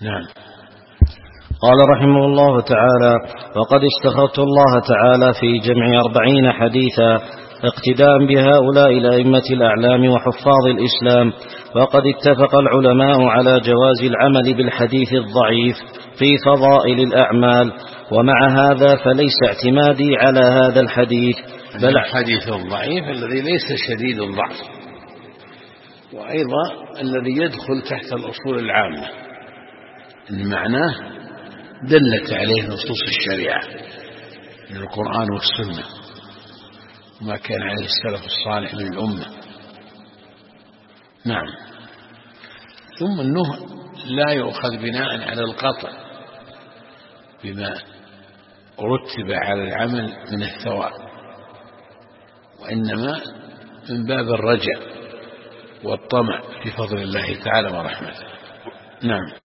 نعم. قال رحمه الله تعالى: وقد استخرت الله تعالى في جمع 40 حديثا اقتداء بهؤلاء الأئمة الأعلام وحفاظ الإسلام. وقد اتفق العلماء على جواز العمل بالحديث الضعيف في فضائل الأعمال، ومع هذا فليس اعتمادي على هذا الحديث بل الحديث الضعيف الذي ليس شديد الضعف، وأيضا الذي يدخل تحت الأصول العامة إن معناه دلت عليه نصوص الشريعة من القرآن والسنة وما كان عليه السلف الصالح من الأمة. نعم. ثم أنه لا يؤخذ بناء على القطع بما رتب على العمل من الثواب، وإنما من باب الرجاء والطمع في فضل الله تعالى ورحمته. نعم.